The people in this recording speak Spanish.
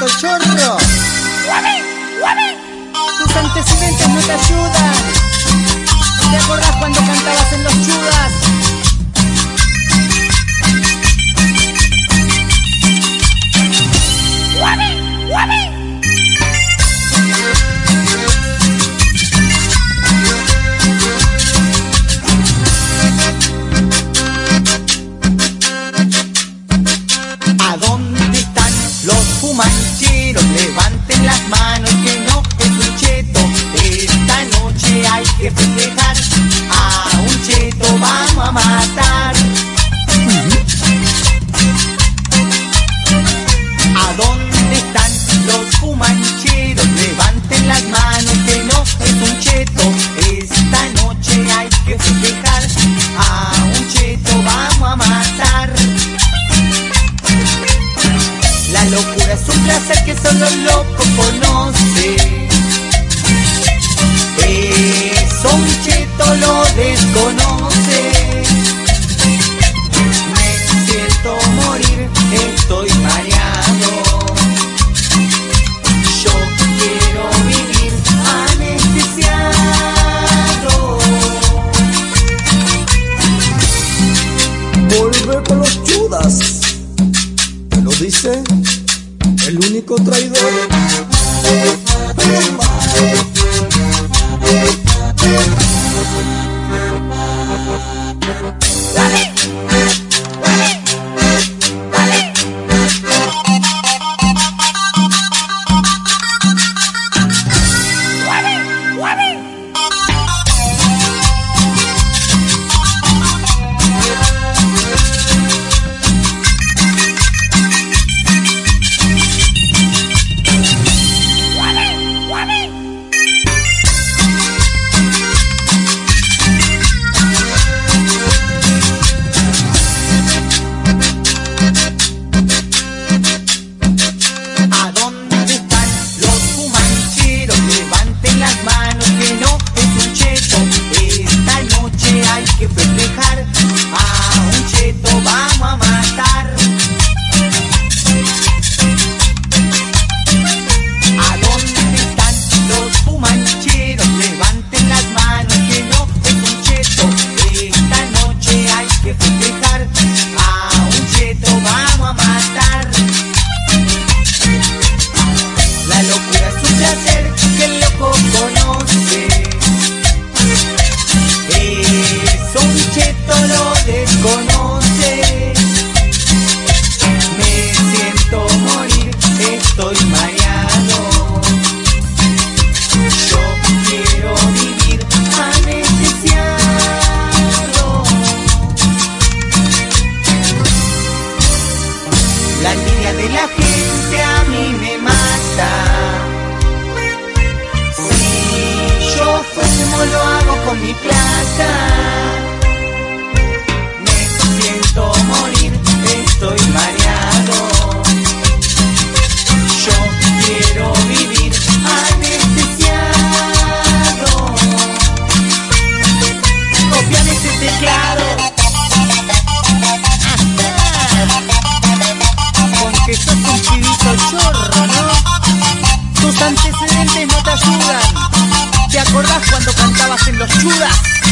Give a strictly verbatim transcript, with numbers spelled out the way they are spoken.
chorro. Tus antecedentes no te ayudan. ¿Te acordás cuando cantabas en los Chudas? ¿A dónde están los fumancheros? Levanten las manos que no es un cheto. Esta noche hay que festejar. A un cheto vamos a matar. ¿A dónde están los fumancheros? Levanten las manos que no es un cheto. Esta noche hay que festejar. A un cheto vamos a matar. La locura es un placer que solo el loco conoce. Eso un cheto lo desconoce. Me siento morir, estoy mareado. Yo quiero vivir anestesiado. Vuelve con los Chudas. ¿Te lo dice? El único traidor. Dale, dale, dale. ¿A dónde están los fumancheros? Levanten las manos que no es un cheto. Esta noche hay que festejar. A un cheto vamos a matar. ¿A dónde están los fumancheros? Levanten las manos que no es un cheto. Esta noche hay que festejar. A un cheto vamos a matar. La locura es un placer que el loco conoce. Eso un cheto lo desconoce. Me siento morir, estoy mareado. Yo quiero vivir anestesiado. La envidia de la gente a mí me mata. Si yo fumo lo hago con mi plata. Me siento morir, estoy mareado. Yo quiero vivir anestesiado. Copiame ese teclado. Con que sos un pibito chorro, ¿no? Tus antecedentes no te ayudan. ¿Te acordás cuando cantabas en los Chudas?